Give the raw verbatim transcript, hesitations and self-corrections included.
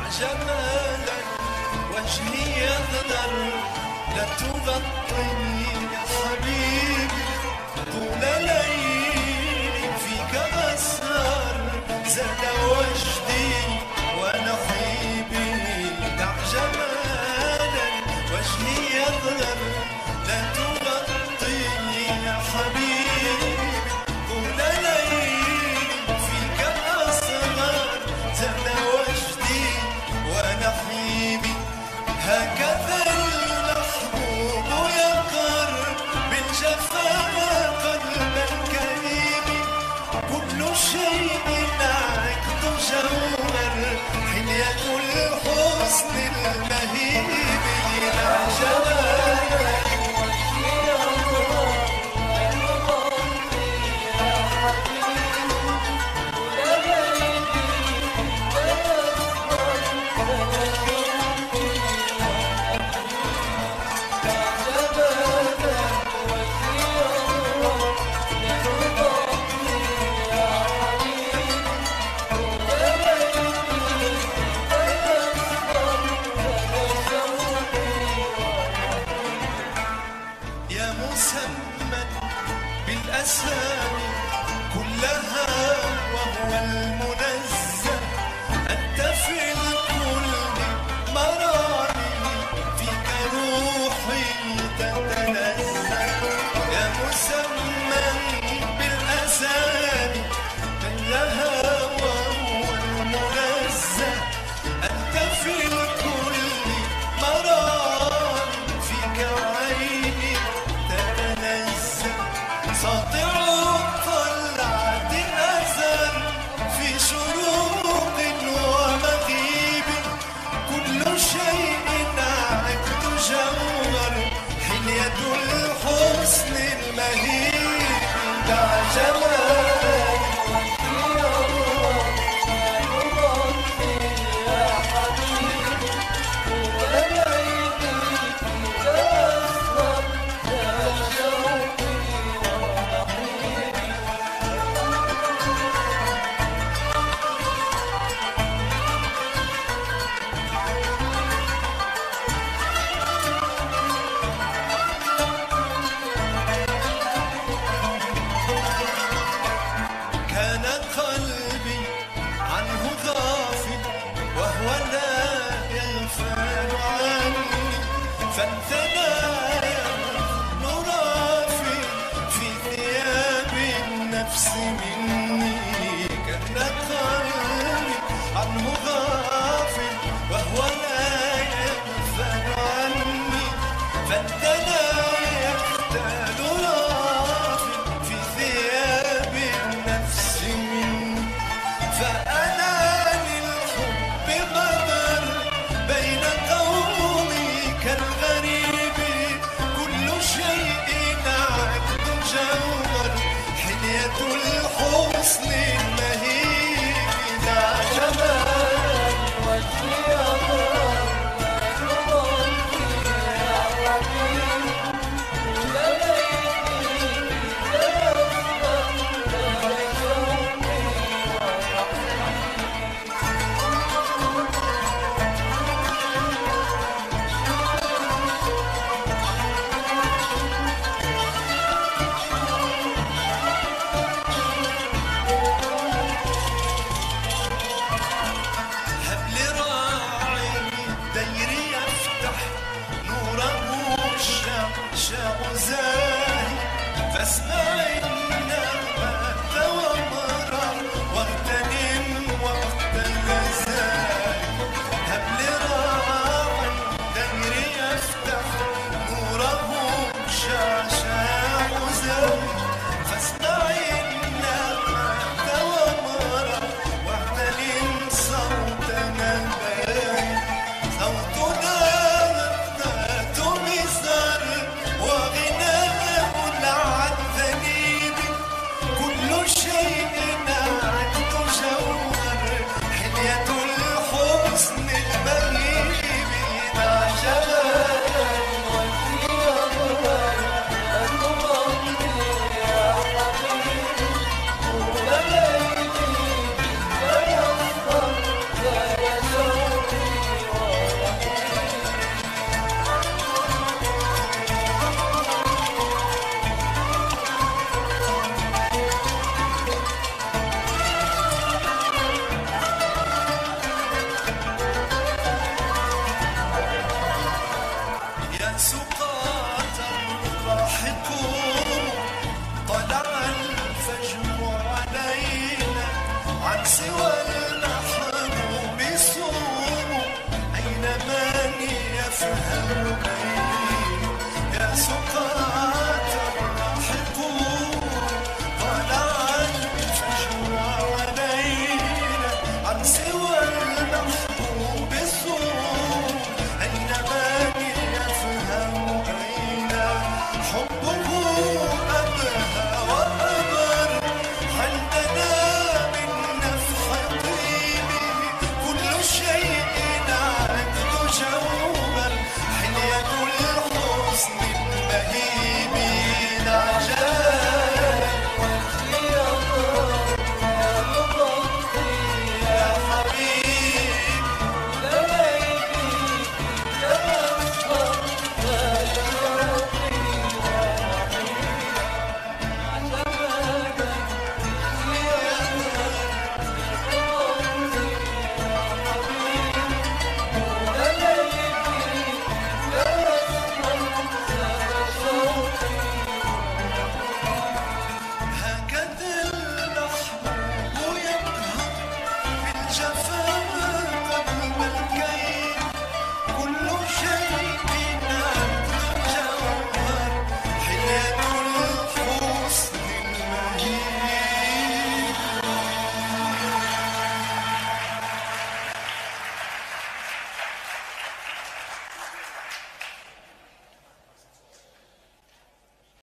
جمالا وجهي يغدر لا تغطني يا حبيبي طول ليل فيك أسهر زاد وجدي ونحيبي دع جمالا وجهي يغدر لا تغطني يا حبيبي طول ليل فيك أسهر زاد وجدي ونحيبي هكذا المحبوب يقر بالجفاء قلبا كريم كل شيء عقد جوهر حلية الحسن المهيب لا جمال بالأسامي كلها وهو المنزه أنت في الكل مرامي فيك روحي تتنزه يا مسمى بالأسامي كلها وهو المنزه أنت في الكل مرامي فيك عيني تتنزه ساطع الطلعة أزل في شروق ومغيب كل شيء عقد جوهر حلية الحسن المهيب دع جمال فانثنى نرافي في ثياب النفس مني كان قلبي عنه غافل وهو لا يغفل عني فانثنى يختال رافي في ثياب النفس مني فأنا للحب غدر بين قومي كالغريب افهم وبين يا سقى